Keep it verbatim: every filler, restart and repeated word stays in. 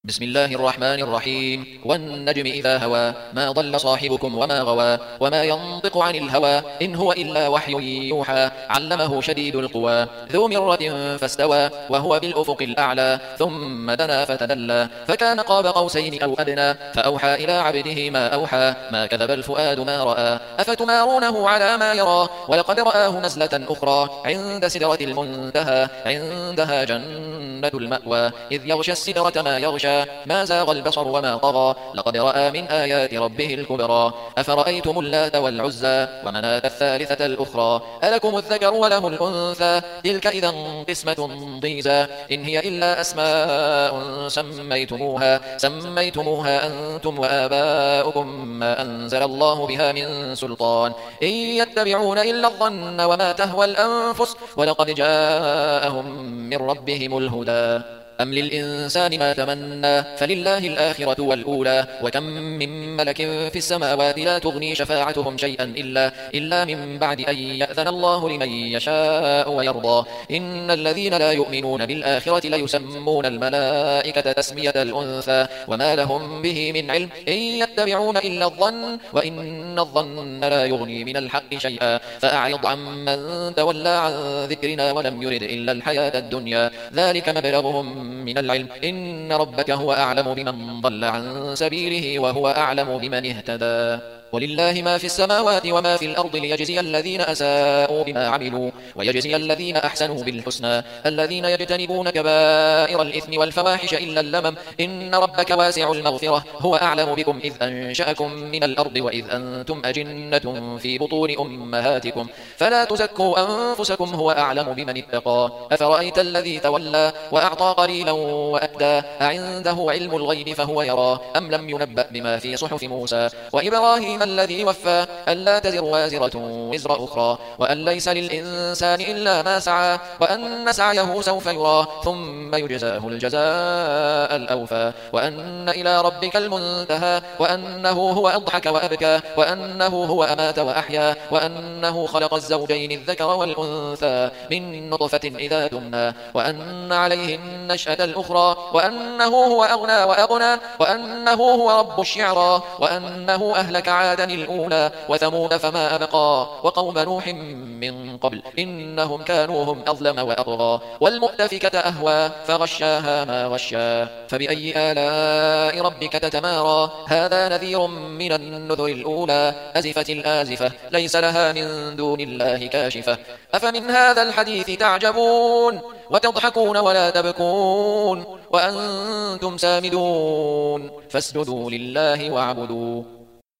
بسم الله الرحمن الرحيم والنجم إذا هوى ما ضل صاحبكم وما غوى وما ينطق عن الهوى إن هو إلا وحي يوحى علمه شديد القوى ذو مرة فاستوى وهو بالأفق الأعلى ثم دنا فتدلى فكان قاب قوسين أو أدنى فأوحى إلى عبده ما أوحى ما كذب الفؤاد ما رأى أفتمارونه على ما يرى ولقد رآه نزلة أخرى عند سدرة المنتهى عندها جنة المأوى إذ يغشى السدرة ما يغشى ما زاغ البصر وما طغى لقد رأى من آيات ربه الكبرى أفرأيتم اللات والعزى ومناة الثالثة الأخرى ألكم الذكر وله الأنثى تلك إذا قسمة ضيزى إن هي إلا أسماء سميتموها سميتموها أنتم وآباؤكم ما أنزل الله بها من سلطان إن يتبعون إلا الظن وما تهوى الأنفس ولقد جاءهم من ربهم الهدى أم للإنسان ما تمنى فلله الآخرة والأولى وكم من ملك في السماوات لا تغني شفاعتهم شيئا إلا, إلا من بعد أن يأذن الله لمن يشاء ويرضى إن الذين لا يؤمنون بالآخرة ليسمون الملائكة تسمية الأنثى وما لهم به من علم إن يتبعون إلا الظن وإن الظن لا يغني من الحق شيئا فأعرض عمن تولى عن ذكرنا ولم يرد إلا الحياة الدنيا ذلك مبلغهم من العلم إن ربك هو أعلم بمن ضل عن سبيله وهو أعلم بمن اهتدى ولله ما في السماوات وما في الأرض ليجزي الذين أساءوا بما عملوا ويجزي الذين أحسنوا بالحسنى الذين يجتنبون كبائر الإثم والفواحش إلا اللمم إن ربك واسع المغفرة هو أعلم بكم إذ أنشأكم من الأرض وإذ أنتم أجنة في بطون أمهاتكم فلا تزكوا أنفسكم هو أعلم بمن اتقى أفرأيت الذي تولى وأعطى قليلا وأكدى أعنده علم الغيب فهو يرى أم لم ينبأ بما في صحف موسى وإبراهيم الذي وفى ألا تزر وازرة وزر أخرى وأن ليس للإنسان إلا ما سعى وأن سعيه سوف يرى ثم يجزاه الجزاء الأوفى وأن إلى ربك المنتهى وأنه هو أضحك وأبكى وأنه هو أمات وأحيا وأنه خلق الزوجين الذكر والأنثى من نطفة إذا تمنى وأن عليه النشأة الأخرى وأنه هو أغنى وأغنى وأنه هو رب الشعرى وأنه أهلك عادا الأولى وثمود فما أبقى وقوم نوح من قبل إنهم كانوا هم أظلم وأطغى والمؤتفكة أهوى فغشاها ما غشا فبأي آلاء ربك تتمارى هذا نذير من النذر الأولى أزفت الآزفة ليس لها من دون الله كاشفة أفمن هذا الحديث تعجبون وتضحكون ولا تبكون وأنتم سامدون فاسجدوا لله واعبدوا